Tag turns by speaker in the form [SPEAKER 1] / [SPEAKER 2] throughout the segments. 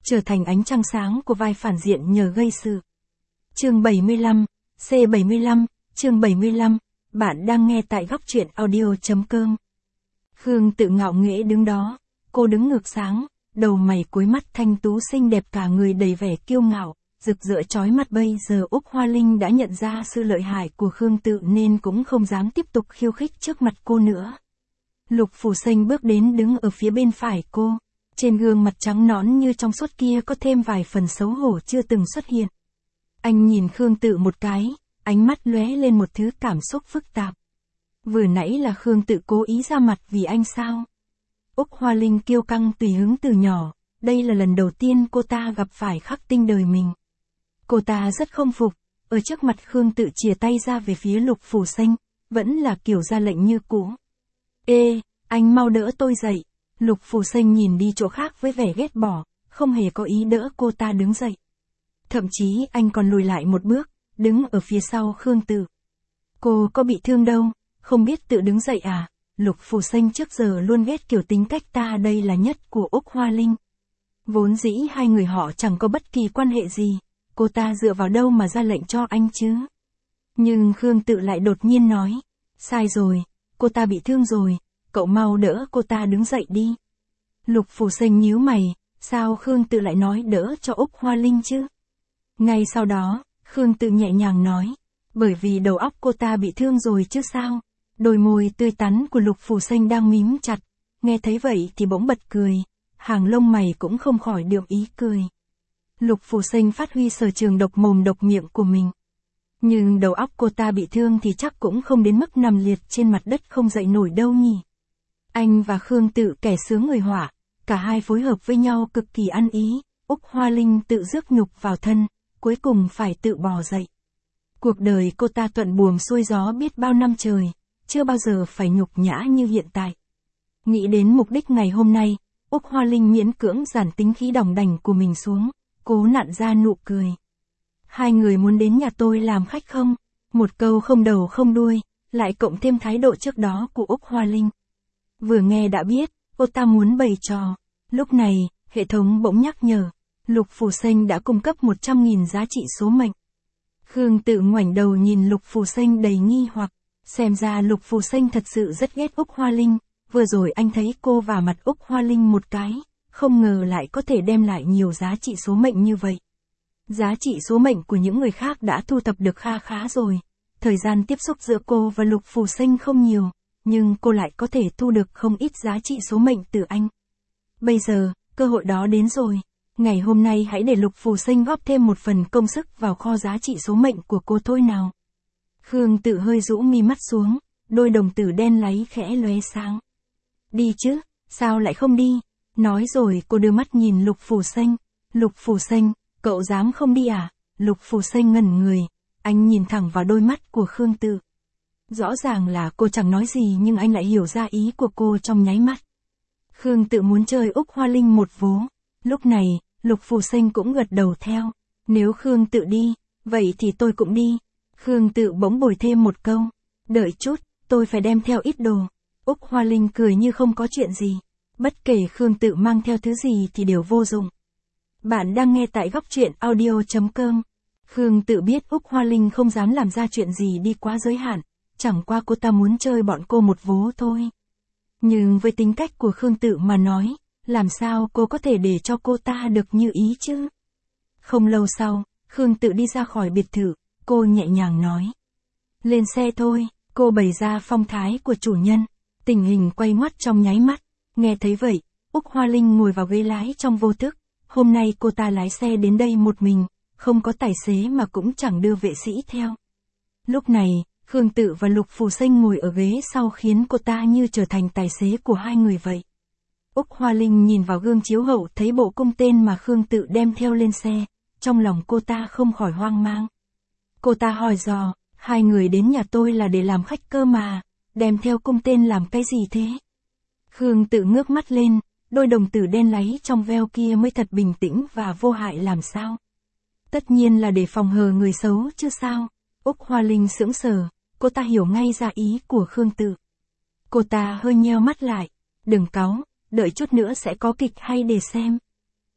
[SPEAKER 1] trở thành ánh trăng sáng của vai phản diện nhờ gây sự. Chương 75, C75, chương 75, bạn đang nghe tại góc truyện audio.com. Khương Tự ngạo nghễ đứng đó, cô đứng ngược sáng, đầu mày cuối mắt thanh tú xinh đẹp cả người đầy vẻ kiêu ngạo, rực rỡ chói mắt. Bây giờ Úc Hoa Linh đã nhận ra sự lợi hại của Khương Tự nên cũng không dám tiếp tục khiêu khích trước mặt cô nữa. Lục Phủ Sinh bước đến đứng ở phía bên phải cô, trên gương mặt trắng nõn như trong suốt kia có thêm vài phần xấu hổ chưa từng xuất hiện. Anh nhìn Khương Tự một cái, ánh mắt lóe lên một thứ cảm xúc phức tạp. Vừa nãy là Khương Tự cố ý ra mặt vì anh sao? Úc Hoa Linh kiêu căng tùy hứng từ nhỏ, đây là lần đầu tiên cô ta gặp phải khắc tinh đời mình. Cô ta rất không phục, ở trước mặt Khương Tự chìa tay ra về phía Lục Phủ Sinh, vẫn là kiểu ra lệnh như cũ. Ê, anh mau đỡ tôi dậy. Lục Phủ Sinh nhìn đi chỗ khác với vẻ ghét bỏ, không hề có ý đỡ cô ta đứng dậy. Thậm chí anh còn lùi lại một bước, đứng ở phía sau Khương Tự. Cô có bị thương đâu, không biết tự đứng dậy à? Lục Phủ Sinh trước giờ luôn ghét kiểu tính cách ta đây là nhất của Úc Hoa Linh. Vốn dĩ hai người họ chẳng có bất kỳ quan hệ gì, cô ta dựa vào đâu mà ra lệnh cho anh chứ? Nhưng Khương Tự lại đột nhiên nói, sai rồi, cô ta bị thương rồi, cậu mau đỡ cô ta đứng dậy đi. Lục Phủ Sinh nhíu mày, sao Khương Tự lại nói đỡ cho Úc Hoa Linh chứ? Ngay sau đó, Khương Tự nhẹ nhàng nói, bởi vì đầu óc cô ta bị thương rồi chứ sao? Đôi môi tươi tắn của Lục Phủ Sinh đang mím chặt, nghe thấy vậy thì bỗng bật cười, hàng lông mày cũng không khỏi đượm ý cười. Lục Phủ Sinh phát huy sở trường độc mồm độc miệng của mình. Nhưng đầu óc cô ta bị thương thì chắc cũng không đến mức nằm liệt trên mặt đất không dậy nổi đâu nhỉ. Anh và Khương Tự kẻ sướng người họa, cả hai phối hợp với nhau cực kỳ ăn ý, Úc Hoa Linh tự rước nhục vào thân, cuối cùng phải tự bò dậy. Cuộc đời cô ta thuận buồm xuôi gió biết bao năm trời, chưa bao giờ phải nhục nhã như hiện tại. Nghĩ đến mục đích ngày hôm nay, Úc Hoa Linh miễn cưỡng giản tính khí đỏng đảnh của mình xuống, cố nặn ra nụ cười. Hai người muốn đến nhà tôi làm khách không? Một câu không đầu không đuôi, lại cộng thêm thái độ trước đó của Úc Hoa Linh. Vừa nghe đã biết, cô ta muốn bày trò. Lúc này, hệ thống bỗng nhắc nhở, Lục Phủ Sinh đã cung cấp 100.000 giá trị số mệnh. Khương Tự ngoảnh đầu nhìn Lục Phủ Sinh đầy nghi hoặc, xem ra Lục Phủ Sinh thật sự rất ghét Úc Hoa Linh, vừa rồi anh thấy cô vả mặt Úc Hoa Linh một cái, không ngờ lại có thể đem lại nhiều giá trị số mệnh như vậy. Giá trị số mệnh của những người khác đã thu thập được kha khá rồi, thời gian tiếp xúc giữa cô và Lục Phủ Sinh không nhiều, nhưng cô lại có thể thu được không ít giá trị số mệnh từ anh. Bây giờ, cơ hội đó đến rồi, ngày hôm nay hãy để Lục Phủ Sinh góp thêm một phần công sức vào kho giá trị số mệnh của cô thôi nào. Khương Tự hơi rũ mi mắt xuống, đôi đồng tử đen láy khẽ lóe sáng. Đi chứ, sao lại không đi? Nói rồi cô đưa mắt nhìn Lục Phủ Sinh. Lục Phủ Sinh, cậu dám không đi à? Lục Phủ Sinh ngẩn người, anh nhìn thẳng vào đôi mắt của Khương Tự. Rõ ràng là cô chẳng nói gì nhưng anh lại hiểu ra ý của cô trong nháy mắt. Khương Tự muốn chơi Úc Hoa Linh một vố. Lúc này, Lục Phủ Sinh cũng gật đầu theo. Nếu Khương Tự đi, vậy thì tôi cũng đi. Khương Tự bỗng bồi thêm một câu. Đợi chút, tôi phải đem theo ít đồ. Úc Hoa Linh cười như không có chuyện gì. Bất kể Khương Tự mang theo thứ gì thì đều vô dụng. Bạn đang nghe tại góc truyện audio.com. Khương Tự biết Úc Hoa Linh không dám làm ra chuyện gì đi quá giới hạn, chẳng qua cô ta muốn chơi bọn cô một vố thôi. Nhưng với tính cách của Khương Tự mà nói, làm sao cô có thể để cho cô ta được như ý chứ? Không lâu sau, Khương Tự đi ra khỏi biệt thự, cô nhẹ nhàng nói. Lên xe thôi, cô bày ra phong thái của chủ nhân, tình hình quay ngoắt trong nháy mắt, nghe thấy vậy, Úc Hoa Linh ngồi vào ghế lái trong vô thức, hôm nay cô ta lái xe đến đây một mình, không có tài xế mà cũng chẳng đưa vệ sĩ theo. Lúc này, Khương Tự và Lục Phủ Sinh ngồi ở ghế sau khiến cô ta như trở thành tài xế của hai người vậy. Úc Hoa Linh nhìn vào gương chiếu hậu thấy bộ cung tên mà Khương Tự đem theo lên xe, trong lòng cô ta không khỏi hoang mang. Cô ta hỏi dò, hai người đến nhà tôi là để làm khách cơ mà, đem theo cung tên làm cái gì thế? Khương Tự ngước mắt lên, đôi đồng tử đen láy trong veo kia mới thật bình tĩnh và vô hại làm sao? Tất nhiên là để phòng hờ người xấu chứ sao? Úc Hoa Linh sững sờ, cô ta hiểu ngay ra ý của Khương Tự. Cô ta hơi nheo mắt lại, đừng cáu, đợi chút nữa sẽ có kịch hay để xem.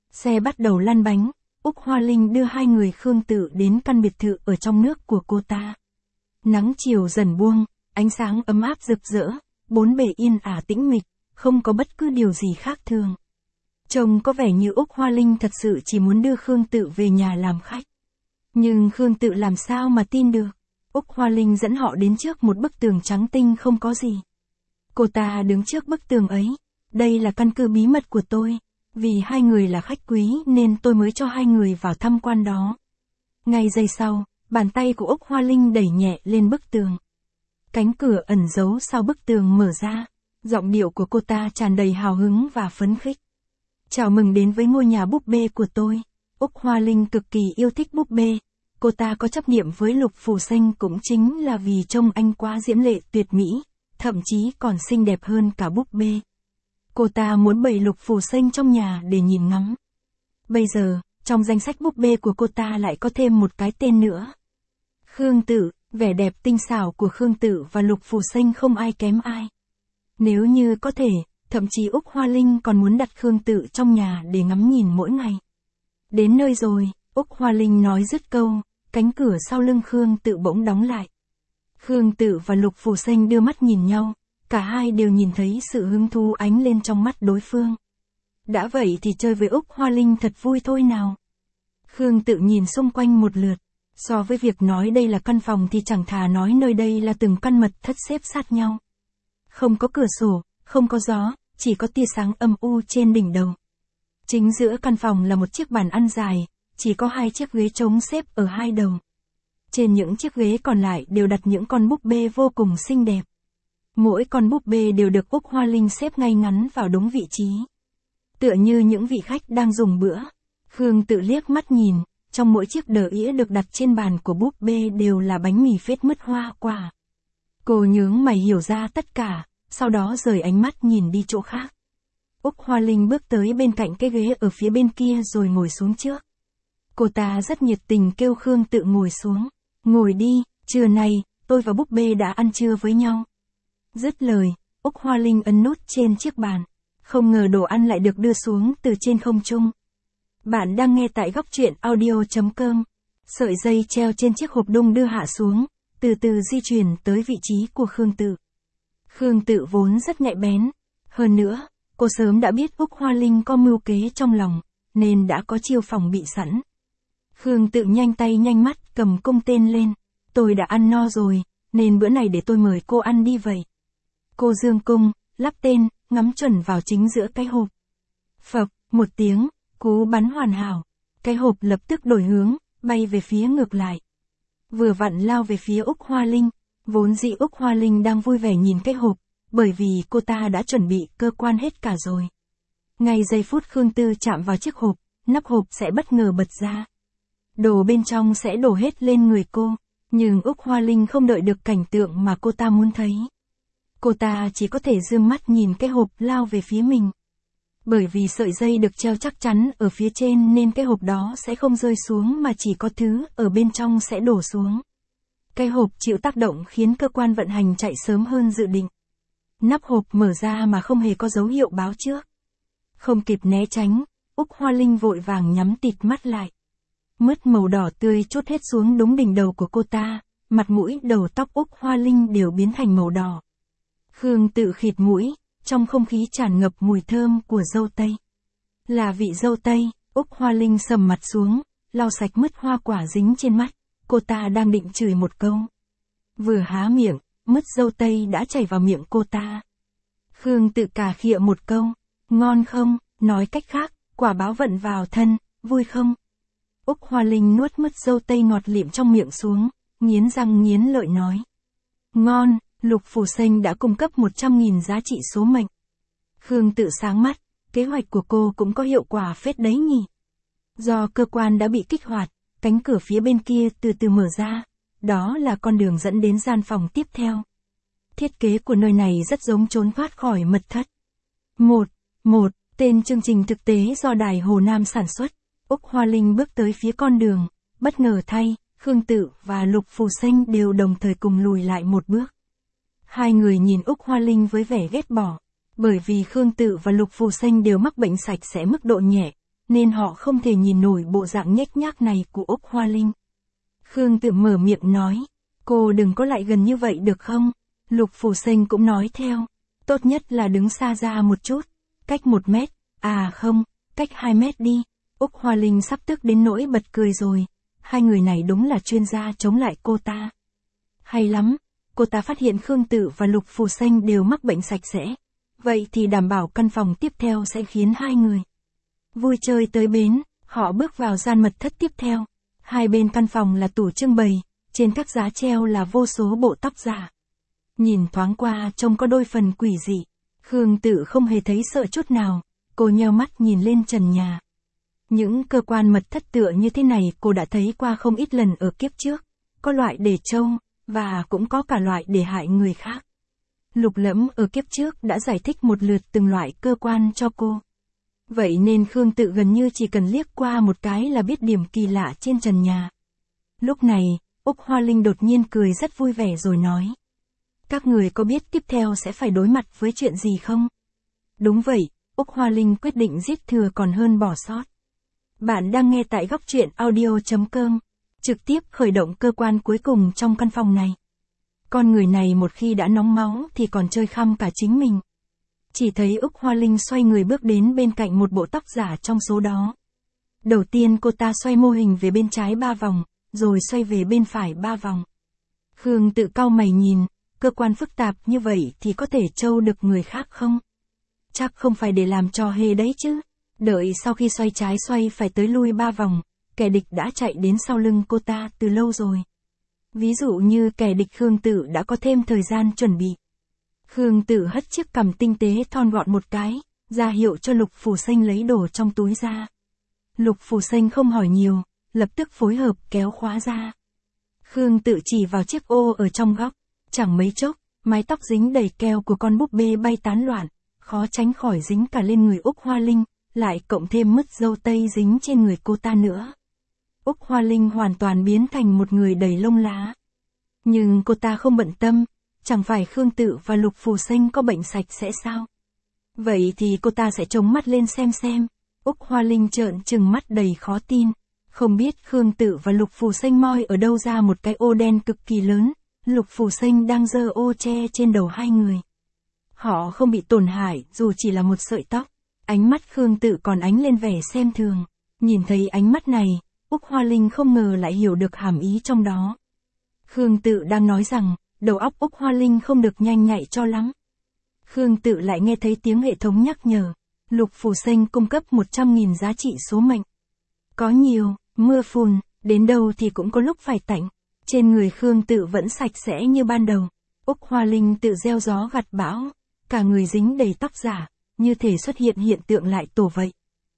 [SPEAKER 1] Xe bắt đầu lăn bánh, Úc Hoa Linh đưa hai người Khương Tự đến căn biệt thự ở trong nước của cô ta. Nắng chiều dần buông, ánh sáng ấm áp rực rỡ, bốn bề yên ả tĩnh mịch, không có bất cứ điều gì khác thường. Trông có vẻ như Úc Hoa Linh thật sự chỉ muốn đưa Khương Tự về nhà làm khách. Nhưng Khương Tự làm sao mà tin được. Úc Hoa Linh dẫn họ đến trước một bức tường trắng tinh không có gì. Cô ta đứng trước bức tường ấy. Đây là căn cứ bí mật của tôi. Vì hai người là khách quý nên tôi mới cho hai người vào tham quan đó. Ngay giây sau, bàn tay của Úc Hoa Linh đẩy nhẹ lên bức tường. Cánh cửa ẩn giấu sau bức tường mở ra. Giọng điệu của cô ta tràn đầy hào hứng và phấn khích. Chào mừng đến với ngôi nhà búp bê của tôi. Úc Hoa Linh cực kỳ yêu thích búp bê. Cô ta có chấp niệm với Lục Phù Sinh cũng chính là vì trông anh quá diễm lệ tuyệt mỹ, thậm chí còn xinh đẹp hơn cả búp bê. Cô ta muốn bày Lục Phù Sinh trong nhà để nhìn ngắm. Bây giờ, trong danh sách búp bê của cô ta lại có thêm một cái tên nữa. Khương Tự, vẻ đẹp tinh xảo của Khương Tự và Lục Phù Sinh không ai kém ai. Nếu như có thể, thậm chí Úc Hoa Linh còn muốn đặt Khương Tự trong nhà để ngắm nhìn mỗi ngày. Đến nơi rồi, Úc Hoa Linh nói dứt câu, cánh cửa sau lưng Khương Tự bỗng đóng lại. Khương Tự và Lục Phù Sinh đưa mắt nhìn nhau, cả hai đều nhìn thấy sự hứng thú ánh lên trong mắt đối phương. Đã vậy thì chơi với Úc Hoa Linh thật vui thôi nào. Khương Tự nhìn xung quanh một lượt, so với việc nói đây là căn phòng thì chẳng thà nói nơi đây là từng căn mật thất xếp sát nhau. Không có cửa sổ, không có gió, chỉ có tia sáng âm u trên đỉnh đầu. Chính giữa căn phòng là một chiếc bàn ăn dài, chỉ có hai chiếc ghế trống xếp ở hai đầu. Trên những chiếc ghế còn lại đều đặt những con búp bê vô cùng xinh đẹp. Mỗi con búp bê đều được Úc Hoa Linh xếp ngay ngắn vào đúng vị trí. Tựa như những vị khách đang dùng bữa. Khương Tự liếc mắt nhìn, trong mỗi chiếc đờ ĩa được đặt trên bàn của búp bê đều là bánh mì phết mứt hoa quả. Cô nhướng mày hiểu ra tất cả, sau đó rời ánh mắt nhìn đi chỗ khác. Úc Hoa Linh bước tới bên cạnh cái ghế ở phía bên kia rồi ngồi xuống trước. Cô ta rất nhiệt tình kêu Khương Tự ngồi xuống. Ngồi đi, trưa nay, tôi và búp bê đã ăn trưa với nhau. Dứt lời, Úc Hoa Linh ấn nút trên chiếc bàn. Không ngờ đồ ăn lại được đưa xuống từ trên không trung. Bạn đang nghe tại góc truyện audio.com. Sợi dây treo trên chiếc hộp đung đưa hạ xuống, từ từ di chuyển tới vị trí của Khương Tự. Khương Tự vốn rất nhạy bén. Hơn nữa, cô sớm đã biết Úc Hoa Linh có mưu kế trong lòng, nên đã có chiêu phòng bị sẵn. Khương Tự nhanh tay nhanh mắt cầm cung tên lên. Tôi đã ăn no rồi, nên bữa này để tôi mời cô ăn đi vậy. Cô dương cung, lắp tên, ngắm chuẩn vào chính giữa cái hộp. Phập, một tiếng, cú bắn hoàn hảo. Cái hộp lập tức đổi hướng, bay về phía ngược lại. Vừa vặn lao về phía Úc Hoa Linh. Vốn dĩ Úc Hoa Linh đang vui vẻ nhìn cái hộp, bởi vì cô ta đã chuẩn bị cơ quan hết cả rồi. Ngay giây phút Khương Tự chạm vào chiếc hộp, nắp hộp sẽ bất ngờ bật ra. Đồ bên trong sẽ đổ hết lên người cô, nhưng Úc Hoa Linh không đợi được cảnh tượng mà cô ta muốn thấy. Cô ta chỉ có thể dương mắt nhìn cái hộp lao về phía mình. Bởi vì sợi dây được treo chắc chắn ở phía trên nên cái hộp đó sẽ không rơi xuống mà chỉ có thứ ở bên trong sẽ đổ xuống. Cái hộp chịu tác động khiến cơ quan vận hành chạy sớm hơn dự định. Nắp hộp mở ra mà không hề có dấu hiệu báo trước. Không kịp né tránh, Úc Hoa Linh vội vàng nhắm tịt mắt lại. Mứt màu đỏ tươi trút hết xuống đúng đỉnh đầu của cô ta, mặt mũi đầu tóc Úc Hoa Linh đều biến thành màu đỏ. Khương Tự khịt mũi, trong không khí tràn ngập mùi thơm của dâu tây. Là vị dâu tây, Úc Hoa Linh sầm mặt xuống, lau sạch mứt hoa quả dính trên mắt, cô ta đang định chửi một câu. Vừa há miệng, mứt dâu tây đã chảy vào miệng cô ta. Khương Tự cà khịa một câu, ngon không, nói cách khác, quả báo vận vào thân, vui không? Úc Hoa Linh nuốt mứt dâu tây ngọt lịm trong miệng xuống, nghiến răng nghiến lợi nói. Ngon, Lục Phù Sinh đã cung cấp 100.000 giá trị số mệnh. Khương Tự sáng mắt, kế hoạch của cô cũng có hiệu quả phết đấy nhỉ. Do cơ quan đã bị kích hoạt, cánh cửa phía bên kia từ từ mở ra, đó là con đường dẫn đến gian phòng tiếp theo. Thiết kế của nơi này rất giống trốn thoát khỏi mật thất. Một, tên chương trình thực tế do Đài Hồ Nam sản xuất. Úc Hoa Linh bước tới phía con đường, bất ngờ thay, Khương Tự và Lục Phù Sinh đều đồng thời cùng lùi lại một bước. Hai người nhìn Úc Hoa Linh với vẻ ghét bỏ, bởi vì Khương Tự và Lục Phù Sinh đều mắc bệnh sạch sẽ mức độ nhẹ, nên họ không thể nhìn nổi bộ dạng nhếch nhác này của Úc Hoa Linh. Khương Tự mở miệng nói, cô đừng có lại gần như vậy được không? Lục Phù Sinh cũng nói theo, tốt nhất là đứng xa ra một chút, cách 1 mét, à không, cách 2 mét đi. Úc Hoa Linh sắp tức đến nỗi bật cười rồi, hai người này đúng là chuyên gia chống lại cô ta. Hay lắm, cô ta phát hiện Khương Tự và Lục Phù Sinh đều mắc bệnh sạch sẽ, vậy thì đảm bảo căn phòng tiếp theo sẽ khiến hai người vui chơi tới bến. Họ bước vào gian mật thất tiếp theo, hai bên căn phòng là tủ trưng bày, trên các giá treo là vô số bộ tóc giả. Nhìn thoáng qua trông có đôi phần quỷ dị, Khương Tự không hề thấy sợ chút nào, cô nheo mắt nhìn lên trần nhà. Những cơ quan mật thất tựa như thế này cô đã thấy qua không ít lần ở kiếp trước, có loại để trâu, và cũng có cả loại để hại người khác. Lục Lẫm ở kiếp trước đã giải thích một lượt từng loại cơ quan cho cô. Vậy nên Khương Tự gần như chỉ cần liếc qua một cái là biết điểm kỳ lạ trên trần nhà. Lúc này, Úc Hoa Linh đột nhiên cười rất vui vẻ rồi nói. Các người có biết tiếp theo sẽ phải đối mặt với chuyện gì không? Đúng vậy, Úc Hoa Linh quyết định giết thừa còn hơn bỏ sót. Bạn đang nghe tại góc truyện audio.com, trực tiếp khởi động cơ quan cuối cùng trong căn phòng này. Con người này một khi đã nóng máu thì còn chơi khăm cả chính mình. Chỉ thấy Úc Hoa Linh xoay người bước đến bên cạnh một bộ tóc giả trong số đó. Đầu tiên cô ta xoay mô hình về bên trái 3 vòng, rồi xoay về bên phải 3 vòng. Khương Tự cau mày nhìn, cơ quan phức tạp như vậy thì có thể trâu được người khác không? Chắc không phải để làm trò hề đấy chứ. Đợi sau khi xoay trái xoay phải tới lui 3 vòng, kẻ địch đã chạy đến sau lưng cô ta từ lâu rồi. Ví dụ như kẻ địch Khương Tự đã có thêm thời gian chuẩn bị. Khương Tự hất chiếc cằm tinh tế thon gọn một cái, ra hiệu cho Lục Phù Sinh lấy đồ trong túi ra. Lục Phù Sinh không hỏi nhiều, lập tức phối hợp kéo khóa ra. Khương Tự chỉ vào chiếc ô ở trong góc, chẳng mấy chốc, mái tóc dính đầy keo của con búp bê bay tán loạn, khó tránh khỏi dính cả lên người Úc Hoa Linh, lại cộng thêm mứt dâu tây dính trên người cô ta nữa. Úc Hoa Linh hoàn toàn biến thành một người đầy lông lá. Nhưng cô ta không bận tâm, chẳng phải Khương Tự và Lục Phù Sinh có bệnh sạch sẽ sao? Vậy thì cô ta sẽ trống mắt lên xem. Úc Hoa Linh trợn trừng mắt đầy khó tin, không biết Khương Tự và Lục Phù Sinh moi ở đâu ra một cái ô đen cực kỳ lớn, Lục Phù Sinh đang giơ ô che trên đầu hai người. Họ không bị tổn hại dù chỉ là một sợi tóc. Ánh mắt Khương Tự còn ánh lên vẻ xem thường. Nhìn thấy ánh mắt này, Úc Hoa Linh không ngờ lại hiểu được hàm ý trong đó. Khương Tự đang nói rằng, đầu óc Úc Hoa Linh không được nhanh nhạy cho lắm. Khương Tự lại nghe thấy tiếng hệ thống nhắc nhở. Lục Phù Sinh cung cấp 100.000 giá trị số mệnh. Có nhiều, mưa phùn, đến đâu thì cũng có lúc phải tạnh. Trên người Khương Tự vẫn sạch sẽ như ban đầu. Úc Hoa Linh tự gieo gió gặt bão, cả người dính đầy tóc giả, như thể xuất hiện hiện tượng lại tổ vậy.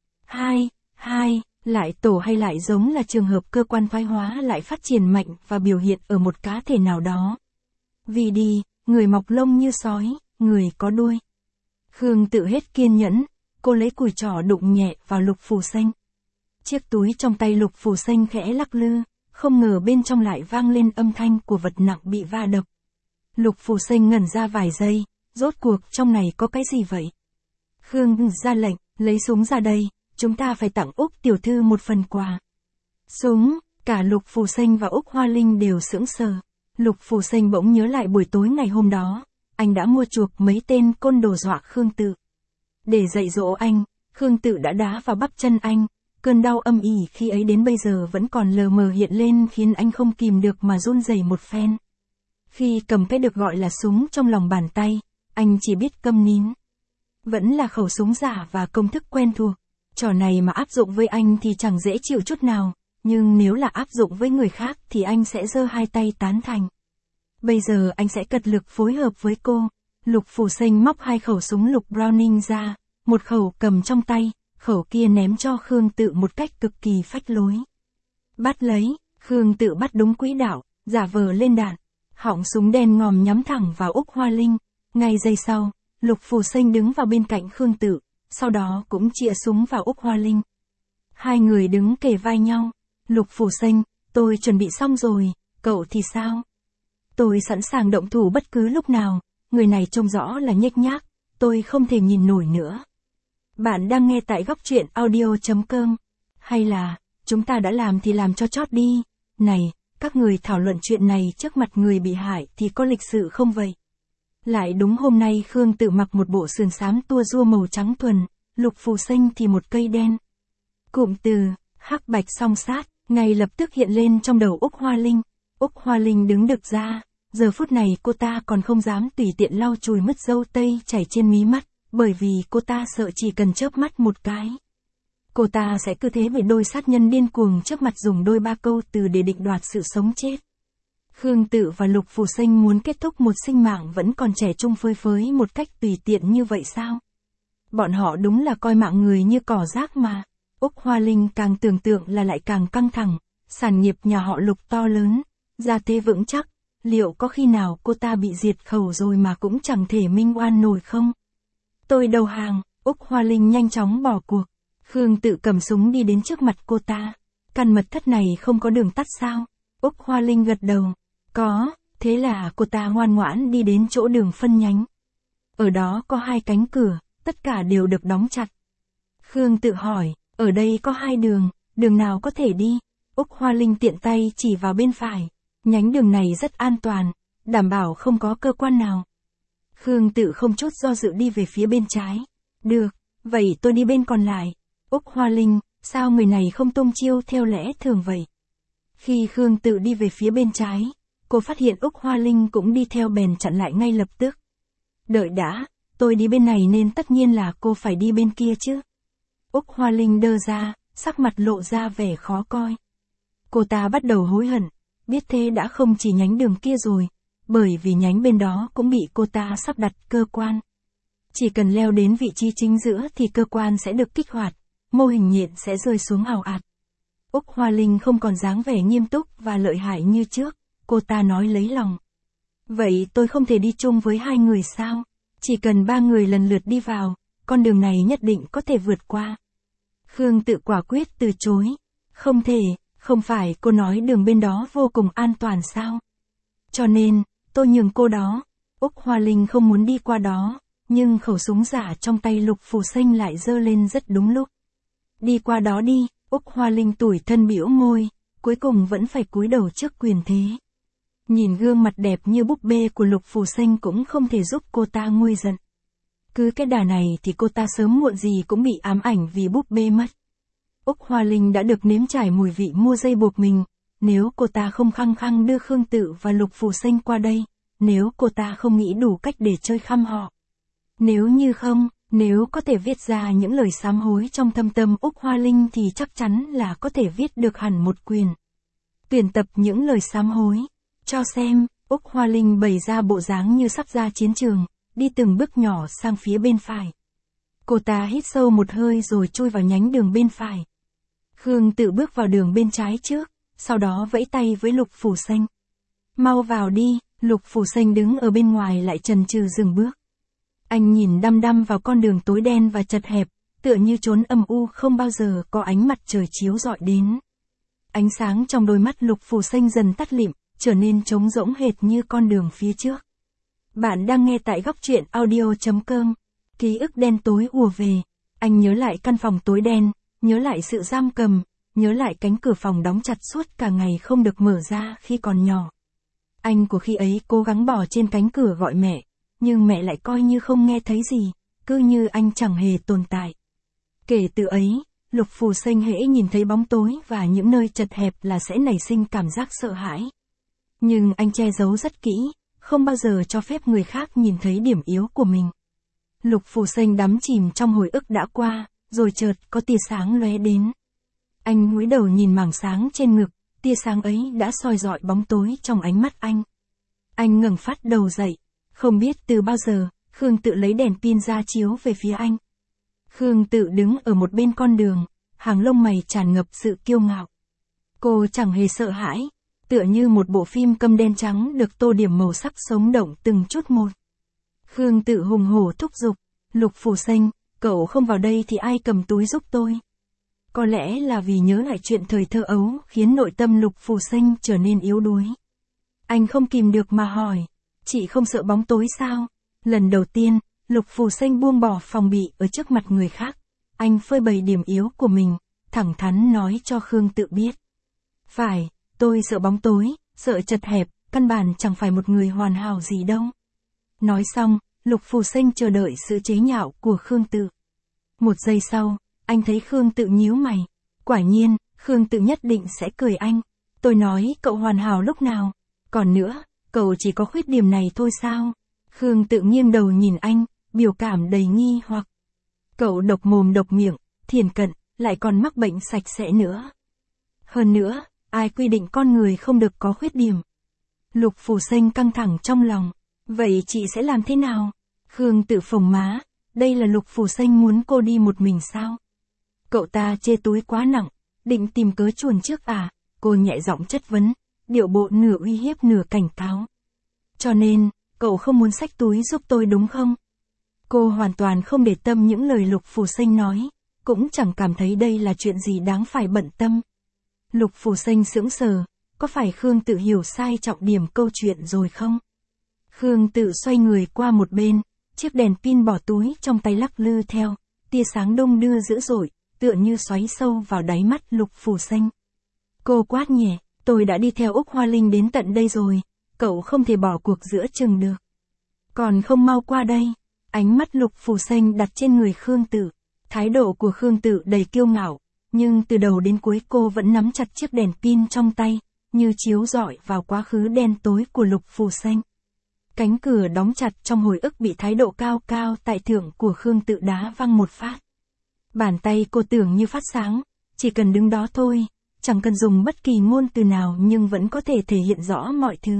[SPEAKER 1] Lại tổ hay lại giống là trường hợp cơ quan thoái hóa lại phát triển mạnh và biểu hiện ở một cá thể nào đó. Vì đi, người mọc lông như sói, người có đuôi. Khương Tự hết kiên nhẫn, cô lấy cùi trỏ đụng nhẹ vào Lục Phù Sinh. Chiếc túi trong tay Lục Phù Sinh khẽ lắc lư, không ngờ bên trong lại vang lên âm thanh của vật nặng bị va đập. Lục Phù Sinh ngẩn ra vài giây, rốt cuộc trong này có cái gì vậy? Khương ra lệnh, lấy súng ra đây, chúng ta phải tặng Úc tiểu thư một phần quà. Súng, cả Lục Phù Sinh và Úc Hoa Linh đều sững sờ. Lục Phù Sinh bỗng nhớ lại buổi tối ngày hôm đó, anh đã mua chuộc mấy tên côn đồ dọa Khương Tự. Để dạy dỗ anh, Khương Tự đã đá vào bắp chân anh, cơn đau âm ỉ khi ấy đến bây giờ vẫn còn lờ mờ hiện lên khiến anh không kìm được mà run rẩy một phen. Khi cầm cái được gọi là súng trong lòng bàn tay, anh chỉ biết câm nín. Vẫn là khẩu súng giả và công thức quen thuộc. Trò này mà áp dụng với anh thì chẳng dễ chịu chút nào, nhưng nếu là áp dụng với người khác thì anh sẽ giơ hai tay tán thành. Bây giờ anh sẽ cật lực phối hợp với cô. Lục Phù Sinh móc hai khẩu súng lục Browning ra, một khẩu cầm trong tay, khẩu kia ném cho Khương Tự một cách cực kỳ phách lối. Bắt lấy, Khương Tự bắt đúng quỹ đạo, giả vờ lên đạn. Họng súng đen ngòm nhắm thẳng vào Úc Hoa Linh. Ngay giây sau, Lục Phù Sinh đứng vào bên cạnh Khương Tự, sau đó cũng chĩa súng vào Úc Hoa Linh. Hai người đứng kề vai nhau. Lục Phù Sinh, tôi chuẩn bị xong rồi, cậu thì sao? Tôi sẵn sàng động thủ bất cứ lúc nào, người này trông rõ là nhếch nhác, tôi không thể nhìn nổi nữa. Bạn đang nghe tại góc truyện audio.com. Hay là, chúng ta đã làm thì làm cho chót đi. Này, các người thảo luận chuyện này trước mặt người bị hại thì có lịch sự không vậy? Lại đúng hôm nay Khương Tự mặc một bộ sườn xám tua rua màu trắng thuần, Lục Phù Sinh thì một cây đen. Cụm từ, hắc bạch song sát, ngay lập tức hiện lên trong đầu Úc Hoa Linh. Úc Hoa Linh đứng đực ra, giờ phút này cô ta còn không dám tùy tiện lau chùi mất râu tây chảy trên mí mắt, bởi vì cô ta sợ chỉ cần chớp mắt một cái. Cô ta sẽ cứ thế bị đôi sát nhân điên cuồng trước mặt dùng đôi ba câu từ để định đoạt sự sống chết. Khương Tự và Lục Phù Sinh muốn kết thúc một sinh mạng vẫn còn trẻ trung phơi phới một cách tùy tiện như vậy sao? Bọn họ đúng là coi mạng người như cỏ rác mà. Úc Hoa Linh càng tưởng tượng là lại càng căng thẳng, sản nghiệp nhà họ Lục to lớn, gia thế vững chắc, liệu có khi nào cô ta bị diệt khẩu rồi mà cũng chẳng thể minh oan nổi không? Tôi đầu hàng, Úc Hoa Linh nhanh chóng bỏ cuộc. Khương Tự cầm súng đi đến trước mặt cô ta. Căn mật thất này không có đường tắt sao? Úc Hoa Linh gật đầu. Có, thế là cô ta ngoan ngoãn đi đến chỗ đường phân nhánh. Ở đó có 2 cánh cửa, tất cả đều được đóng chặt. Khương Tự hỏi, ở đây có 2 đường, đường nào có thể đi? Úc Hoa Linh tiện tay chỉ vào bên phải. Nhánh đường này rất an toàn, đảm bảo không có cơ quan nào. Khương Tự không chút do dự đi về phía bên trái. Được, vậy tôi đi bên còn lại. Úc Hoa Linh, sao người này không tung chiêu theo lẽ thường vậy? Khi Khương Tự đi về phía bên trái, cô phát hiện Úc Hoa Linh cũng đi theo bèn chặn lại ngay lập tức. Đợi đã, tôi đi bên này nên tất nhiên là cô phải đi bên kia chứ. Úc Hoa Linh đơ ra, sắc mặt lộ ra vẻ khó coi. Cô ta bắt đầu hối hận, biết thế đã không chỉ nhánh đường kia rồi, bởi vì nhánh bên đó cũng bị cô ta sắp đặt cơ quan. Chỉ cần leo đến vị trí chính giữa thì cơ quan sẽ được kích hoạt, mô hình nhện sẽ rơi xuống ào ạt. Úc Hoa Linh không còn dáng vẻ nghiêm túc và lợi hại như trước, cô ta nói lấy lòng. Vậy tôi không thể đi chung với 2 người sao? Chỉ cần 3 người lần lượt đi vào, con đường này nhất định có thể vượt qua. Khương Tự quả quyết từ chối. Không thể, không phải cô nói đường bên đó vô cùng an toàn sao? Cho nên, tôi nhường cô đó. Úc Hoa Linh không muốn đi qua đó, nhưng khẩu súng giả trong tay Lục Phù Sinh lại giơ lên rất đúng lúc. Đi qua đó đi, Úc Hoa Linh tủi thân bĩu môi, cuối cùng vẫn phải cúi đầu trước quyền thế. Nhìn gương mặt đẹp như búp bê của Lục Phù Sinh cũng không thể giúp cô ta nguôi giận. Cứ cái đà này thì cô ta sớm muộn gì cũng bị ám ảnh vì búp bê mất. Úc Hoa Linh đã được nếm trải mùi vị mua dây buộc mình, nếu cô ta không khăng khăng đưa Khương Tự và Lục Phù Sinh qua đây, nếu cô ta không nghĩ đủ cách để chơi khăm họ. Nếu có thể viết ra những lời sám hối trong thâm tâm Úc Hoa Linh thì chắc chắn là có thể viết được hẳn một quyển. Tuyển tập những lời sám hối. Cho xem, Úc Hoa Linh bày ra bộ dáng như sắp ra chiến trường, đi từng bước nhỏ sang phía bên phải. Cô ta hít sâu một hơi rồi chui vào nhánh đường bên phải. Khương Tự bước vào đường bên trái trước, sau đó vẫy tay với Lục Phù Sinh. Mau vào đi, Lục Phù Sinh đứng ở bên ngoài lại chần chừ dừng bước. Anh nhìn đăm đăm vào con đường tối đen và chật hẹp, tựa như chốn âm u không bao giờ có ánh mặt trời chiếu rọi đến. Ánh sáng trong đôi mắt Lục Phù Sinh dần tắt lịm, trở nên trống rỗng hệt như con đường phía trước. Bạn đang nghe tại góc truyện audio.com. Ký ức đen tối ùa về. Anh nhớ lại căn phòng tối đen, nhớ lại sự giam cầm, nhớ lại cánh cửa phòng đóng chặt suốt cả ngày không được mở ra khi còn nhỏ. Anh của khi ấy cố gắng bò trên cánh cửa gọi mẹ, nhưng mẹ lại coi như không nghe thấy gì, cứ như anh chẳng hề tồn tại. Kể từ ấy, Lục Phù Sinh hễ nhìn thấy bóng tối và những nơi chật hẹp là sẽ nảy sinh cảm giác sợ hãi. Nhưng anh che giấu rất kỹ, không bao giờ cho phép người khác nhìn thấy điểm yếu của mình. Lục Phù Sinh đắm chìm trong hồi ức đã qua, rồi chợt có tia sáng lóe đến. Anh cúi đầu nhìn mảng sáng trên ngực, tia sáng ấy đã soi rọi bóng tối trong ánh mắt anh. Anh ngẩng phát đầu dậy, không biết từ bao giờ, Khương Tự lấy đèn pin ra chiếu về phía anh. Khương Tự đứng ở một bên con đường, hàng lông mày tràn ngập sự kiêu ngạo. Cô chẳng hề sợ hãi, tựa như một bộ phim câm đen trắng được tô điểm màu sắc sống động từng chút một. Khương Tự hùng hổ thúc giục, Lục Phù Sinh, cậu không vào đây thì ai cầm túi giúp tôi? Có lẽ là vì nhớ lại chuyện thời thơ ấu khiến nội tâm Lục Phù Sinh trở nên yếu đuối. Anh không kìm được mà hỏi, chị không sợ bóng tối sao? Lần đầu tiên, Lục Phù Sinh buông bỏ phòng bị ở trước mặt người khác. Anh phơi bày điểm yếu của mình, thẳng thắn nói cho Khương Tự biết. Phải, tôi sợ bóng tối, sợ chật hẹp, căn bản chẳng phải một người hoàn hảo gì đâu. Nói xong, Lục Phù Sinh chờ đợi sự chế nhạo của Khương Tự. Một giây sau, anh thấy Khương Tự nhíu mày. Quả nhiên, Khương Tự nhất định sẽ cười anh. Tôi nói cậu hoàn hảo lúc nào? Còn nữa, cậu chỉ có khuyết điểm này thôi sao? Khương Tự nghiêng đầu nhìn anh, biểu cảm đầy nghi hoặc. Cậu độc mồm độc miệng, thiển cận, lại còn mắc bệnh sạch sẽ nữa. Hơn nữa, ai quy định con người không được có khuyết điểm? Lục Phù Sinh căng thẳng trong lòng. Vậy chị sẽ làm thế nào? Khương Tự phồng má, đây là Lục Phù Sinh muốn cô đi một mình sao? Cậu ta chê túi quá nặng, định tìm cớ chuồn trước à? Cô nhẹ giọng chất vấn, điệu bộ nửa uy hiếp nửa cảnh cáo. Cho nên, cậu không muốn xách túi giúp tôi đúng không? Cô hoàn toàn không để tâm những lời Lục Phù Sinh nói, cũng chẳng cảm thấy đây là chuyện gì đáng phải bận tâm. Lục Phù Sinh sững sờ, có phải Khương Tự hiểu sai trọng điểm câu chuyện rồi không? Khương Tự xoay người qua một bên, chiếc đèn pin bỏ túi trong tay lắc lư theo, tia sáng đông đưa dữ dội, tựa như xoáy sâu vào đáy mắt Lục Phù Sinh. Cô quát nhẹ, tôi đã đi theo Úc Hoa Linh đến tận đây rồi, cậu không thể bỏ cuộc giữa chừng được. Còn không mau qua đây. Ánh mắt Lục Phù Sinh đặt trên người Khương Tự. Thái độ của Khương Tự đầy kiêu ngạo, nhưng từ đầu đến cuối cô vẫn nắm chặt chiếc đèn pin trong tay, như chiếu rọi vào quá khứ đen tối của Lục Phù Sinh. Cánh cửa đóng chặt trong hồi ức bị thái độ cao cao tại thượng của Khương Tự đá văng một phát. Bàn tay cô tưởng như phát sáng, chỉ cần đứng đó thôi, chẳng cần dùng bất kỳ ngôn từ nào nhưng vẫn có thể thể hiện rõ mọi thứ.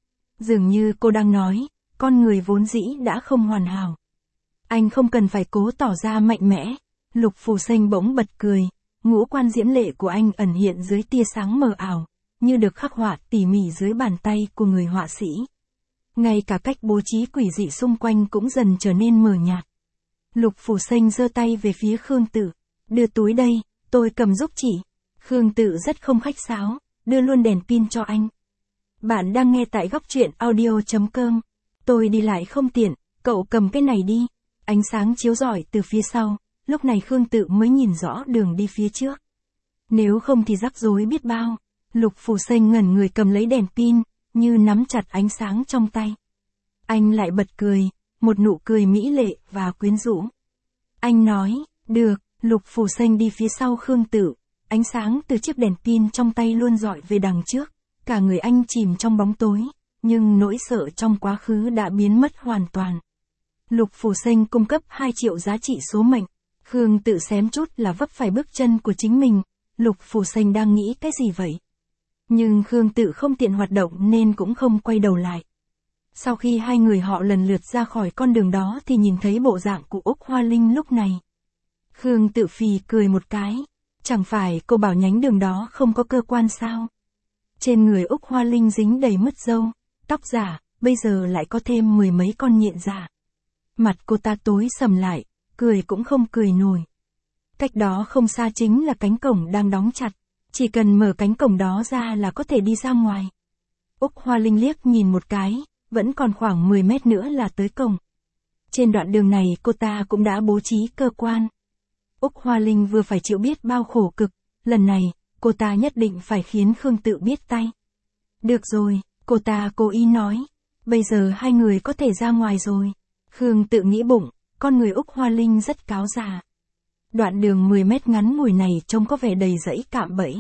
[SPEAKER 1] Dường như cô đang nói, con người vốn dĩ đã không hoàn hảo. Anh không cần phải cố tỏ ra mạnh mẽ. Lục Phù Sinh bỗng bật cười, ngũ quan diễm lệ của anh ẩn hiện dưới tia sáng mờ ảo, như được khắc họa tỉ mỉ dưới bàn tay của người họa sĩ. Ngay cả cách bố trí quỷ dị xung quanh cũng dần trở nên mờ nhạt. Lục Phù Sinh giơ tay về phía Khương Tự, đưa túi đây, tôi cầm giúp chị. Khương Tự rất không khách sáo, đưa luôn đèn pin cho anh. Bạn đang nghe tại góc truyện audio.com. Tôi đi lại không tiện, cậu cầm cái này đi. Ánh sáng chiếu rọi từ phía sau, lúc này Khương Tự mới nhìn rõ đường đi phía trước. Nếu không thì rắc rối biết bao. Lục Phù Sinh ngẩn người cầm lấy đèn pin, như nắm chặt ánh sáng trong tay. Anh lại bật cười, một nụ cười mỹ lệ và quyến rũ. Anh nói, được. Lục Phù Sinh đi phía sau Khương Tự, ánh sáng từ chiếc đèn pin trong tay luôn rọi về đằng trước, cả người anh chìm trong bóng tối, nhưng nỗi sợ trong quá khứ đã biến mất hoàn toàn. Lục Phù Sinh cung cấp 2 triệu giá trị số mệnh, Khương Tự xém chút là vấp phải bước chân của chính mình. Lục Phù Sinh đang nghĩ cái gì vậy? Nhưng Khương Tự không tiện hoạt động nên cũng không quay đầu lại. Sau khi hai người họ lần lượt ra khỏi con đường đó thì nhìn thấy bộ dạng của Úc Hoa Linh lúc này. Khương Tự phì cười một cái. Chẳng phải cô bảo nhánh đường đó không có cơ quan sao? Trên người Úc Hoa Linh dính đầy mứt râu, tóc giả, bây giờ lại có thêm 10 mấy con nhện giả. Mặt cô ta tối sầm lại, cười cũng không cười nổi. Cách đó không xa chính là cánh cổng đang đóng chặt, chỉ cần mở cánh cổng đó ra là có thể đi ra ngoài. Úc Hoa Linh liếc nhìn một cái, vẫn còn khoảng 10 mét nữa là tới cổng. Trên đoạn đường này cô ta cũng đã bố trí cơ quan. Úc Hoa Linh vừa phải chịu biết bao khổ cực, lần này, cô ta nhất định phải khiến Khương Tự biết tay. Được rồi, cô ta cố ý nói, bây giờ hai người có thể ra ngoài rồi. Khương Tự nghĩ bụng, con người Úc Hoa Linh rất cáo già. Đoạn đường 10 mét ngắn ngủi này trông có vẻ đầy rẫy cạm bẫy.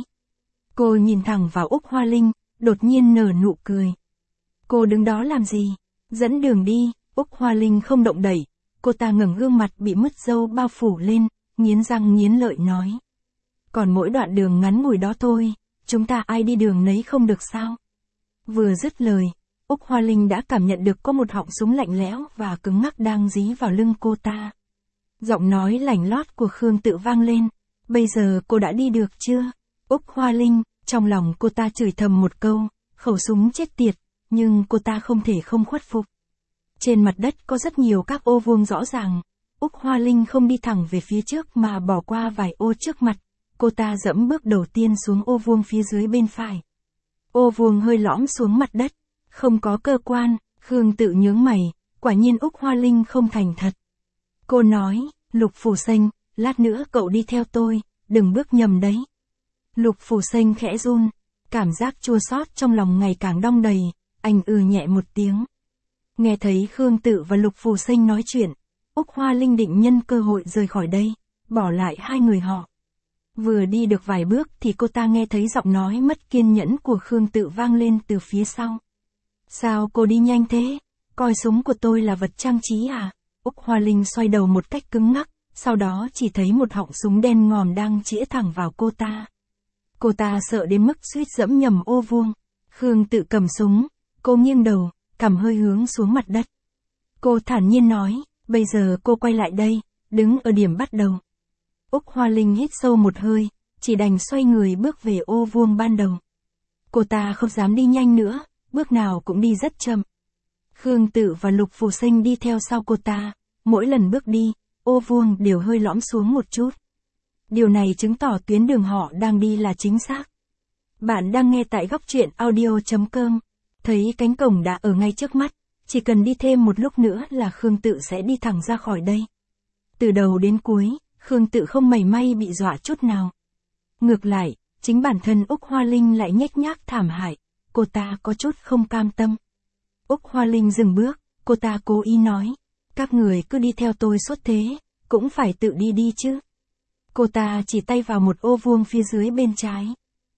[SPEAKER 1] Cô nhìn thẳng vào Úc Hoa Linh, đột nhiên nở nụ cười. Cô đứng đó làm gì? Dẫn đường đi. Úc Hoa Linh không động đậy, cô ta ngẩng gương mặt bị mứt râu bao phủ lên, nghiến răng nghiến lợi nói. Còn mỗi đoạn đường ngắn ngủi đó thôi, chúng ta ai đi đường nấy không được sao? Vừa dứt lời, Úc Hoa Linh đã cảm nhận được có một họng súng lạnh lẽo và cứng ngắc đang dí vào lưng cô ta. Giọng nói lảnh lót của Khương Tự vang lên. Bây giờ cô đã đi được chưa? Úc Hoa Linh, trong lòng cô ta chửi thầm một câu, khẩu súng chết tiệt, nhưng cô ta không thể không khuất phục. Trên mặt đất có rất nhiều các ô vuông rõ ràng. Úc Hoa Linh không đi thẳng về phía trước mà bỏ qua vài ô trước mặt. Cô ta dẫm bước đầu tiên xuống ô vuông phía dưới bên phải. Ô vuông hơi lõm xuống mặt đất. Không có cơ quan. Khương Tự nhướng mày, quả nhiên Úc Hoa Linh không thành thật. Cô nói, Lục Phù Sinh, lát nữa cậu đi theo tôi, đừng bước nhầm đấy. Lục Phù Sinh khẽ run, cảm giác chua xót trong lòng ngày càng đong đầy, anh nhẹ một tiếng. Nghe thấy Khương Tự và Lục Phù Sinh nói chuyện, Úc Hoa Linh định nhân cơ hội rời khỏi đây, bỏ lại hai người họ. Vừa đi được vài bước thì cô ta nghe thấy giọng nói mất kiên nhẫn của Khương Tự vang lên từ phía sau. Sao cô đi nhanh thế? Coi súng của tôi là vật trang trí à? Úc Hoa Linh xoay đầu một cách cứng ngắc, sau đó chỉ thấy một họng súng đen ngòm đang chĩa thẳng vào cô ta. Cô ta sợ đến mức suýt giẫm nhầm ô vuông. Khương Tự cầm súng, cô nghiêng đầu, cằm hơi hướng xuống mặt đất. Cô thản nhiên nói, bây giờ cô quay lại đây, đứng ở điểm bắt đầu. Úc Hoa Linh hít sâu một hơi, chỉ đành xoay người bước về ô vuông ban đầu. Cô ta không dám đi nhanh nữa, bước nào cũng đi rất chậm. Khương Tự và Lục Phù Sinh đi theo sau cô ta, mỗi lần bước đi, ô vuông đều hơi lõm xuống một chút. Điều này chứng tỏ tuyến đường họ đang đi là chính xác. Bạn đang nghe tại góc truyện audio.com. Thấy cánh cổng đã ở ngay trước mắt, chỉ cần đi thêm một lúc nữa là Khương Tự sẽ đi thẳng ra khỏi đây. Từ đầu đến cuối, Khương Tự không mảy may bị dọa chút nào. Ngược lại, chính bản thân Úc Hoa Linh lại nhếch nhác thảm hại, cô ta có chút không cam tâm. Úc Hoa Linh dừng bước, cô ta cố ý nói, các người cứ đi theo tôi suốt thế, cũng phải tự đi đi chứ. Cô ta chỉ tay vào một ô vuông phía dưới bên trái.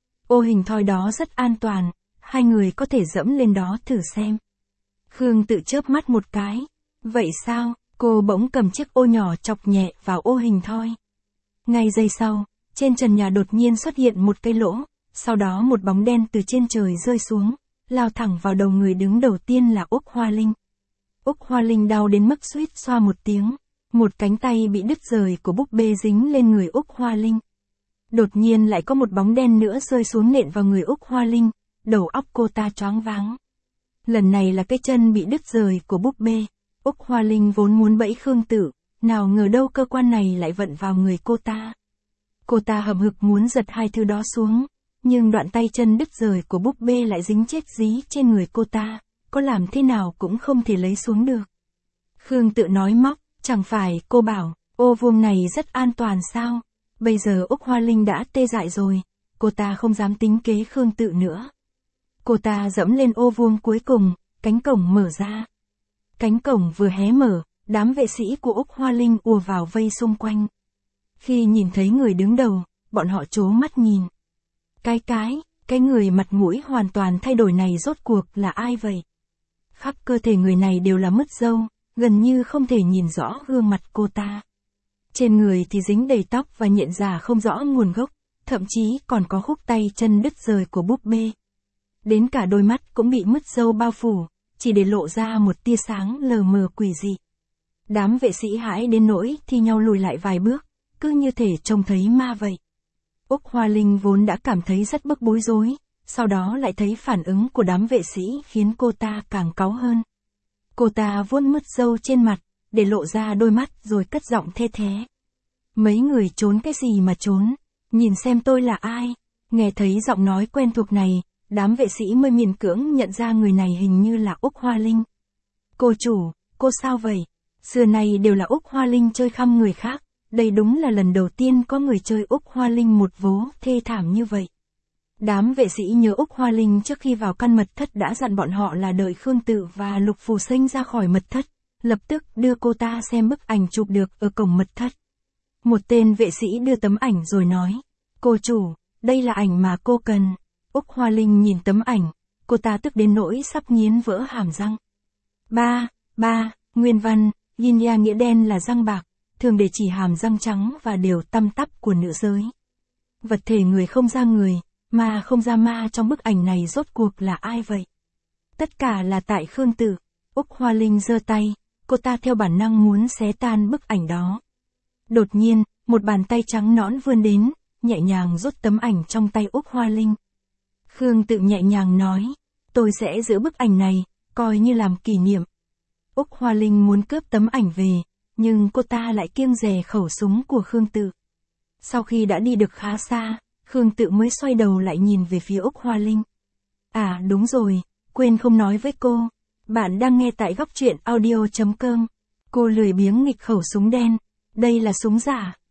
[SPEAKER 1] Ô hình thoi đó rất an toàn, hai người có thể dẫm lên đó thử xem. Khương Tự chớp mắt một cái. Vậy sao? Cô bỗng cầm chiếc ô nhỏ chọc nhẹ vào ô hình thoi. Ngay giây sau, trên trần nhà đột nhiên xuất hiện một cái lỗ, sau đó một bóng đen từ trên trời rơi xuống, lao thẳng vào đầu người đứng đầu tiên là Úc Hoa Linh. Úc Hoa Linh đau đến mức suýt xoa một tiếng, một cánh tay bị đứt rời của búp bê dính lên người Úc Hoa Linh. Đột nhiên lại có một bóng đen nữa rơi xuống nện vào người Úc Hoa Linh, đầu óc cô ta choáng váng. Lần này là cái chân bị đứt rời của búp bê. Úc Hoa Linh vốn muốn bẫy Khương Tự, nào ngờ đâu cơ quan này lại vận vào người cô ta. Cô ta hậm hực muốn giật hai thứ đó xuống, nhưng đoạn tay chân đứt rời của búp bê lại dính chết dí trên người cô ta, có làm thế nào cũng không thể lấy xuống được. Khương Tự nói móc, chẳng phải cô bảo, ô vuông này rất an toàn sao? Bây giờ Úc Hoa Linh đã tê dại rồi, cô ta không dám tính kế Khương Tự nữa. Cô ta dẫm lên ô vuông cuối cùng, cánh cổng mở ra. Cánh cổng vừa hé mở, đám vệ sĩ của Úc Hoa Linh ùa vào vây xung quanh. Khi nhìn thấy người đứng đầu, bọn họ trố mắt nhìn. Cái người mặt mũi hoàn toàn thay đổi này rốt cuộc là ai vậy? Khắp cơ thể người này đều là mứt râu, gần như không thể nhìn rõ gương mặt cô ta. Trên người thì dính đầy tóc và nhện giả không rõ nguồn gốc, thậm chí còn có khúc tay chân đứt rời của búp bê. Đến cả đôi mắt cũng bị mứt râu bao phủ, chỉ để lộ ra một tia sáng lờ mờ quỷ dị. Đám vệ sĩ hãi đến nỗi thi nhau lùi lại vài bước, cứ như thể trông thấy ma vậy. Úc Hoa Linh vốn đã cảm thấy rất bức bối rối, sau đó lại thấy phản ứng của đám vệ sĩ khiến cô ta càng cáu hơn. Cô ta vuốt mứt râu trên mặt, để lộ ra đôi mắt rồi cất giọng thê thé. Mấy người trốn cái gì mà trốn, nhìn xem tôi là ai. Nghe thấy giọng nói quen thuộc này, đám vệ sĩ mới miễn cưỡng nhận ra người này hình như là Úc Hoa Linh. Cô chủ, cô sao vậy? Xưa nay đều là Úc Hoa Linh chơi khăm người khác, đây đúng là lần đầu tiên có người chơi Úc Hoa Linh một vố thê thảm như vậy. Đám vệ sĩ nhớ Úc Hoa Linh trước khi vào căn mật thất đã dặn bọn họ là đợi Khương Tự và Lục Phù Sinh ra khỏi mật thất, lập tức đưa cô ta xem bức ảnh chụp được ở cổng mật thất. Một tên vệ sĩ đưa tấm ảnh rồi nói, cô chủ, đây là ảnh mà cô cần. Úc Hoa Linh nhìn tấm ảnh, cô ta tức đến nỗi sắp nghiến vỡ hàm răng. Nguyên văn, yin yang nghĩa đen là răng bạc, thường để chỉ hàm răng trắng và đều tăm tắp của nữ giới. Vật thể người không ra người, ma không ra ma trong bức ảnh này rốt cuộc là ai vậy? Tất cả là tại Khương Tự. Úc Hoa Linh giơ tay, cô ta theo bản năng muốn xé tan bức ảnh đó. Đột nhiên, một bàn tay trắng nõn vươn đến, nhẹ nhàng rút tấm ảnh trong tay Úc Hoa Linh. Khương Tự nhẹ nhàng nói, tôi sẽ giữ bức ảnh này, coi như làm kỷ niệm. Úc Hoa Linh muốn cướp tấm ảnh về, nhưng cô ta lại kiêng dè khẩu súng của Khương Tự. Sau khi đã đi được khá xa, Khương Tự mới xoay đầu lại nhìn về phía Úc Hoa Linh. À đúng rồi, quên không nói với cô, bạn đang nghe tại góc truyện audio.com. Cô lười biếng nghịch khẩu súng đen, đây là súng giả.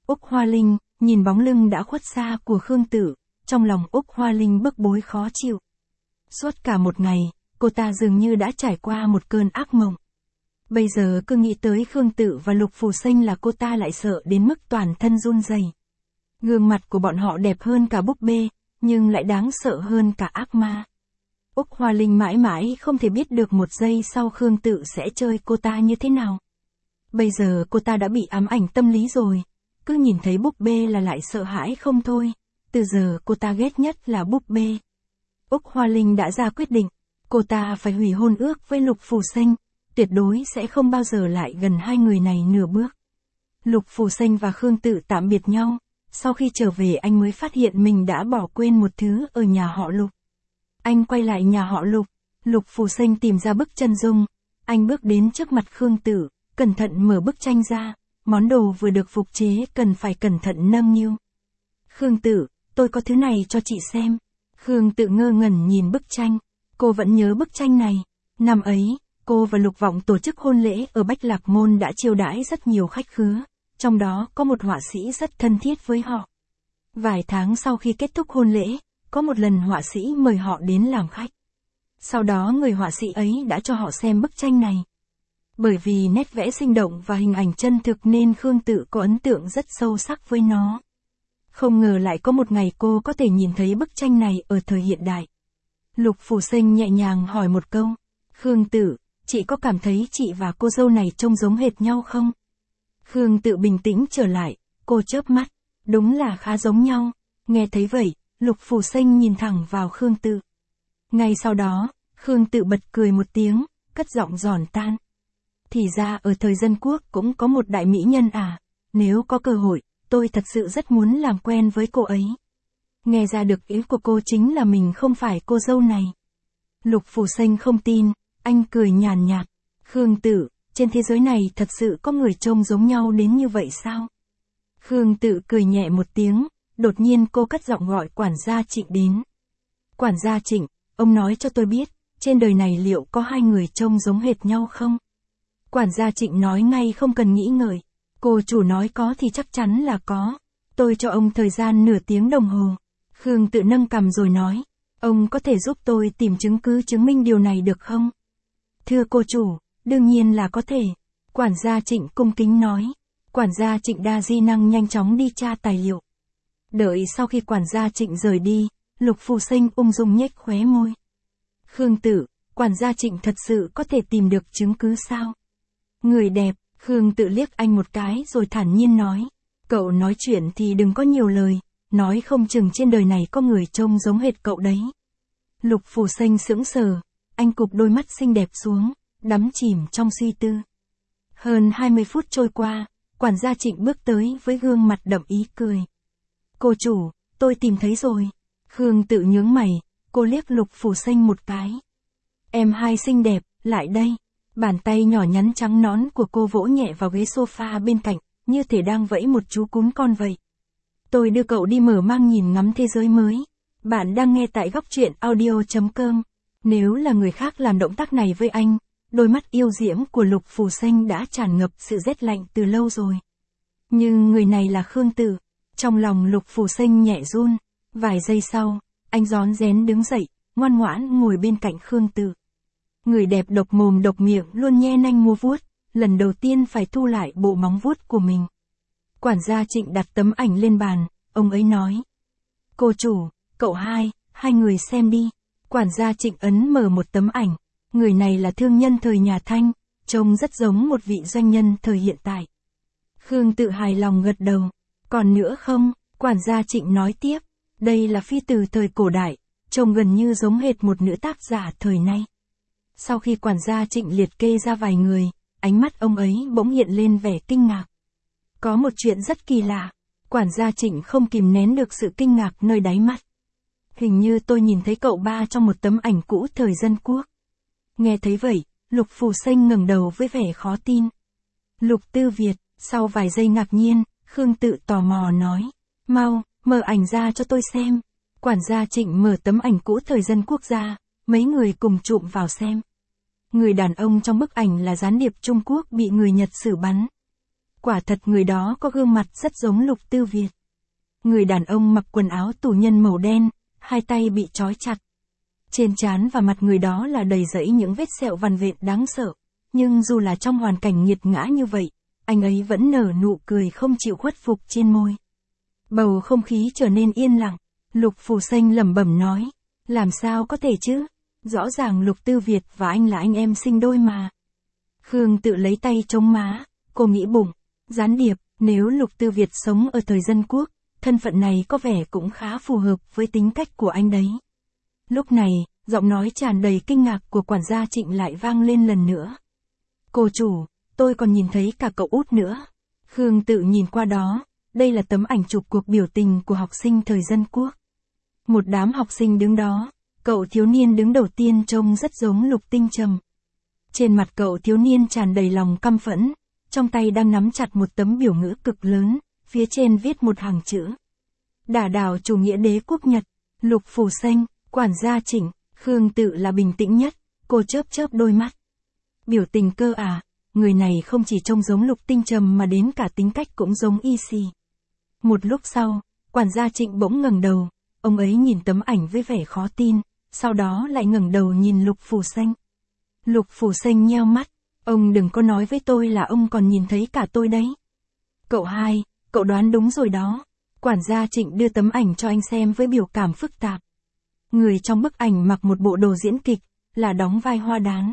[SPEAKER 1] Úc Hoa Linh, nhìn bóng lưng đã khuất xa của Khương Tự, trong lòng Úc Hoa Linh bức bối khó chịu. Suốt cả một ngày, cô ta dường như đã trải qua một cơn ác mộng. Bây giờ cứ nghĩ tới Khương Tự và Lục Phù Sinh là cô ta lại sợ đến mức toàn thân run rẩy. Gương mặt của bọn họ đẹp hơn cả búp bê, nhưng lại đáng sợ hơn cả ác ma. Úc Hoa Linh mãi mãi không thể biết được một giây sau Khương Tự sẽ chơi cô ta như thế nào. Bây giờ cô ta đã bị ám ảnh tâm lý rồi, cứ nhìn thấy búp bê là lại sợ hãi không thôi. Từ giờ cô ta ghét nhất là búp bê. Úc Hoa Linh đã ra quyết định, cô ta phải hủy hôn ước với Lục Phù Sinh, tuyệt đối sẽ không bao giờ lại gần hai người này nửa bước. Lục Phù Sinh và Khương Tự tạm biệt nhau, sau khi trở về anh mới phát hiện mình đã bỏ quên một thứ ở nhà họ Lục. Anh quay lại nhà họ Lục, Lục Phù Sinh tìm ra bức chân dung, anh bước đến trước mặt Khương Tự, cẩn thận mở bức tranh ra, món đồ vừa được phục chế cần phải cẩn thận nâng niu. Khương Tự, tôi có thứ này cho chị xem. Khương Tự ngơ ngẩn nhìn bức tranh, cô vẫn nhớ bức tranh này. Năm ấy, cô và Lục Vọng tổ chức hôn lễ ở Bách Lạc Môn đã chiêu đãi rất nhiều khách khứa, trong đó có một họa sĩ rất thân thiết với họ. Vài tháng sau khi kết thúc hôn lễ, có một lần họa sĩ mời họ đến làm khách. Sau đó người họa sĩ ấy đã cho họ xem bức tranh này. Bởi vì nét vẽ sinh động và hình ảnh chân thực nên Khương Tự có ấn tượng rất sâu sắc với nó. Không ngờ lại có một ngày cô có thể nhìn thấy bức tranh này ở thời hiện đại. Lục Phù Sinh nhẹ nhàng hỏi một câu, Khương Tự, chị có cảm thấy chị và cô dâu này trông giống hệt nhau không? Khương Tự bình tĩnh trở lại, cô chớp mắt, đúng là khá giống nhau. Nghe thấy vậy, Lục Phù Sinh nhìn thẳng vào Khương Tự. Ngay sau đó, Khương Tự bật cười một tiếng, cất giọng giòn tan. Thì ra ở thời dân quốc cũng có một đại mỹ nhân à, nếu có cơ hội, tôi thật sự rất muốn làm quen với cô ấy. Nghe ra được ý của cô chính là mình không phải cô dâu này. Lục Phù Sinh không tin, anh cười nhàn nhạt. Khương Tự, trên thế giới này thật sự có người trông giống nhau đến như vậy sao? Khương Tự cười nhẹ một tiếng, đột nhiên cô cất giọng gọi quản gia Trịnh đến. Quản gia Trịnh, ông nói cho tôi biết, trên đời này liệu có hai người trông giống hệt nhau không? Quản gia Trịnh nói ngay không cần nghĩ ngợi. Cô chủ nói có thì chắc chắn là có. Tôi cho ông thời gian nửa tiếng đồng hồ. Khương Tự nâng cằm rồi nói. Ông có thể giúp tôi tìm chứng cứ chứng minh điều này được không? Thưa cô chủ, đương nhiên là có thể. Quản gia Trịnh cung kính nói. Quản gia Trịnh đa di năng nhanh chóng đi tra tài liệu. Đợi sau khi quản gia Trịnh rời đi, Lục Phù Sinh ung dung nhếch khóe môi. Khương Tự, quản gia Trịnh thật sự có thể tìm được chứng cứ sao? Người đẹp, Khương Tự liếc anh một cái rồi thản nhiên nói. Cậu nói chuyện thì đừng có nhiều lời, nói không chừng trên đời này có người trông giống hệt cậu đấy. Lục Phù Sinh sững sờ, anh cụp đôi mắt xinh đẹp xuống, đắm chìm trong suy tư. Hơn 20 phút trôi qua, quản gia Trịnh bước tới với gương mặt đậm ý cười. Cô chủ, tôi tìm thấy rồi. Khương Tự nhướng mày, cô liếc Lục Phù Sinh một cái. Em hai xinh đẹp, lại đây. Bàn tay nhỏ nhắn trắng nõn của cô vỗ nhẹ vào ghế sofa bên cạnh, như thể đang vẫy một chú cún con vậy. Tôi đưa cậu đi mở mang nhìn ngắm thế giới mới. Bạn đang nghe tại góc truyện audio.com. Nếu là người khác làm động tác này với anh, đôi mắt yêu diễm của Lục Phù Sinh đã tràn ngập sự rét lạnh từ lâu rồi. Nhưng người này là Khương Tự. Trong lòng Lục Phù Sinh nhẹ run. Vài giây sau, anh rón rén đứng dậy, ngoan ngoãn ngồi bên cạnh Khương Tự. Người đẹp độc mồm độc miệng luôn nhe nanh múa vuốt, lần đầu tiên phải thu lại bộ móng vuốt của mình. Quản gia Trịnh đặt tấm ảnh lên bàn, ông ấy nói. Cô chủ, cậu hai người xem đi. Quản gia Trịnh ấn mở một tấm ảnh, người này là thương nhân thời nhà Thanh, trông rất giống một vị doanh nhân thời hiện tại. Khương Tự hài lòng gật đầu. Còn nữa không? Quản gia Trịnh nói tiếp. Đây là phi tử thời cổ đại, trông gần như giống hệt một nữ tác giả thời nay. Sau khi quản gia Trịnh liệt kê ra vài người, ánh mắt ông ấy bỗng hiện lên vẻ kinh ngạc. Có một chuyện rất kỳ lạ, quản gia Trịnh không kìm nén được sự kinh ngạc nơi đáy mắt. Hình như tôi nhìn thấy cậu ba trong một tấm ảnh cũ thời dân quốc. Nghe thấy vậy, Lục Phù Sinh ngẩng đầu với vẻ khó tin. Lục Tư Việt, sau vài giây ngạc nhiên, Khương Tự tò mò nói. Mau, mở ảnh ra cho tôi xem. Quản gia Trịnh mở tấm ảnh cũ thời dân quốc ra, mấy người cùng chụm vào xem. Người đàn ông trong bức ảnh là gián điệp Trung Quốc bị người Nhật xử bắn. Quả thật người đó có gương mặt rất giống Lục Tư Việt. Người đàn ông mặc quần áo tù nhân màu đen, hai tay bị trói chặt. Trên trán và mặt người đó là đầy rẫy những vết sẹo vằn vện đáng sợ. Nhưng dù là trong hoàn cảnh nghiệt ngã như vậy, anh ấy vẫn nở nụ cười không chịu khuất phục trên môi. Bầu không khí trở nên yên lặng. Lục Phù Sanh lẩm bẩm nói. Làm sao có thể chứ? Rõ ràng Lục Tư Việt và anh là anh em sinh đôi mà. Khương Tự lấy tay chống má. Cô nghĩ bụng. Gián điệp, nếu Lục Tư Việt sống ở thời Dân Quốc, thân phận này có vẻ cũng khá phù hợp với tính cách của anh đấy. Lúc này, giọng nói tràn đầy kinh ngạc của quản gia Trịnh lại vang lên lần nữa. Cô chủ, tôi còn nhìn thấy cả cậu út nữa. Khương Tự nhìn qua đó, đây là tấm ảnh chụp cuộc biểu tình của học sinh thời Dân Quốc. Một đám học sinh đứng đó, cậu thiếu niên đứng đầu tiên trông rất giống Lục Tinh Trầm. Trên mặt cậu thiếu niên tràn đầy lòng căm phẫn, trong tay đang nắm chặt một tấm biểu ngữ cực lớn, phía trên viết một hàng chữ. Đả đảo chủ nghĩa đế quốc Nhật, Lục Phù Sanh, quản gia Trịnh. Khương Tự là bình tĩnh nhất, cô chớp chớp đôi mắt. Biểu tình cơ à, người này không chỉ trông giống Lục Tinh Trầm mà đến cả tính cách cũng giống y xì. Một lúc sau, quản gia Trịnh bỗng ngẩng đầu, ông ấy nhìn tấm ảnh với vẻ khó tin, sau đó lại ngẩng đầu nhìn Lục Phù Sanh. Lục Phù Sanh nheo mắt, ông đừng có nói với tôi là ông còn nhìn thấy cả tôi đấy. Cậu hai, cậu đoán đúng rồi đó. Quản gia Trịnh đưa tấm ảnh cho anh xem với biểu cảm phức tạp. Người trong bức ảnh mặc một bộ đồ diễn kịch, là đóng vai Hoa Đán.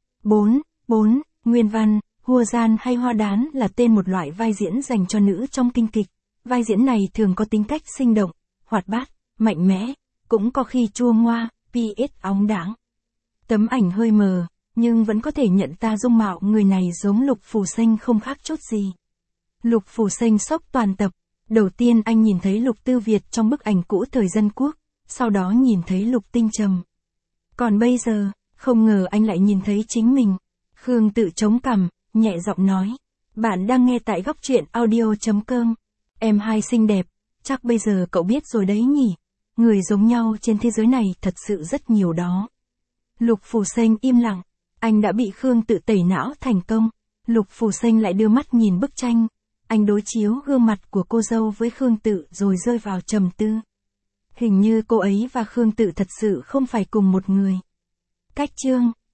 [SPEAKER 1] 4. Nguyên văn, Hua Gian hay Hoa Đán là tên một loại vai diễn dành cho nữ trong kinh kịch. Vai diễn này thường có tính cách sinh động, hoạt bát, mạnh mẽ, cũng có khi chua ngoa, ps óng đáng. Tấm ảnh hơi mờ, nhưng vẫn có thể nhận ra dung mạo người này giống Lục Phù Sanh không khác chút gì. Lục Phù Sanh sốc toàn tập. Đầu tiên anh nhìn thấy Lục Tư Việt trong bức ảnh cũ thời Dân Quốc, sau đó nhìn thấy Lục Tinh Trầm. Còn bây giờ, không ngờ anh lại nhìn thấy chính mình. Khương Tự chống cằm, nhẹ giọng nói. Bạn đang nghe tại góc truyện audio.com. Em hai xinh đẹp, chắc bây giờ cậu biết rồi đấy nhỉ. Người giống nhau trên thế giới này thật sự rất nhiều đó. Lục Phù Sanh im lặng, anh đã bị Khương Tự tẩy não thành công. Lục Phù Sanh lại đưa mắt nhìn bức tranh. Anh đối chiếu gương mặt của cô dâu với Khương Tự rồi rơi vào trầm tư. Hình như cô ấy và Khương Tự thật sự không phải cùng một người. Cách chương